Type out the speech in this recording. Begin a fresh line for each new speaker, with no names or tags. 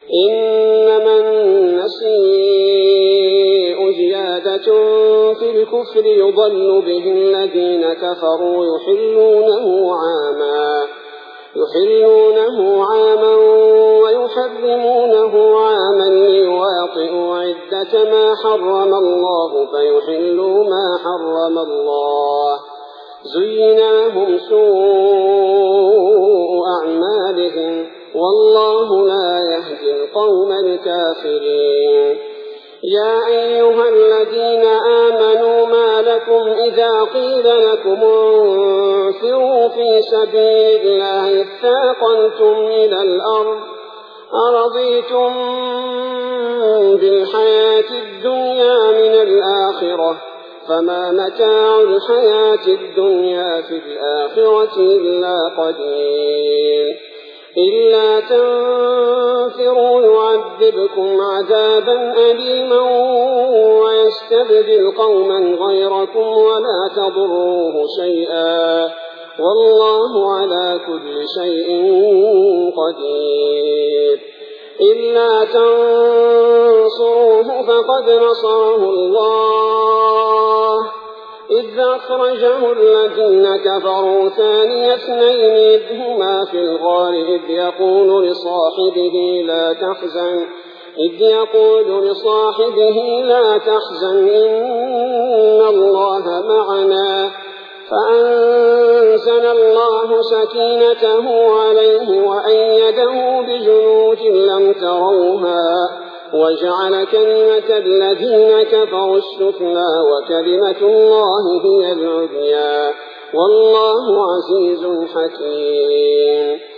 إنما النسيء زيادة في الكفر يضل به الذين كفروا يحلونه عاما ويحرمونه عاما ليواطئوا عدة ما حرم الله فيحلوا ما حرم الله زين لهم سوء أعمالهم والله لا يهدي القوم الكافرين. يا أيها الذين آمنوا ما لكم إذا قيل لكم انفروا في سبيل الله اثاقلتم إلى الأرض أرضيتم بالحياة الدنيا من الآخرة فما متاع الحياة الدنيا في الآخرة إلا قليل. إلا تنفروا يعذبكم عذابا أليما ويستبدل قوما غيركم ولا تضروه شيئا والله على كل شيء قدير. إلا تنصروه فقد نصره الله إذ أخرجه الذين كفروا ثاني اثنين إذ هما في الغار إذ يقول لصاحبه لا تحزن إن الله معنا فأنزل الله سكينته عليه وأيده بجنود لم تروها وجعل كلمة الذين كفروا السفلى وكلمة الله هي العليا والله عزيز حكيم.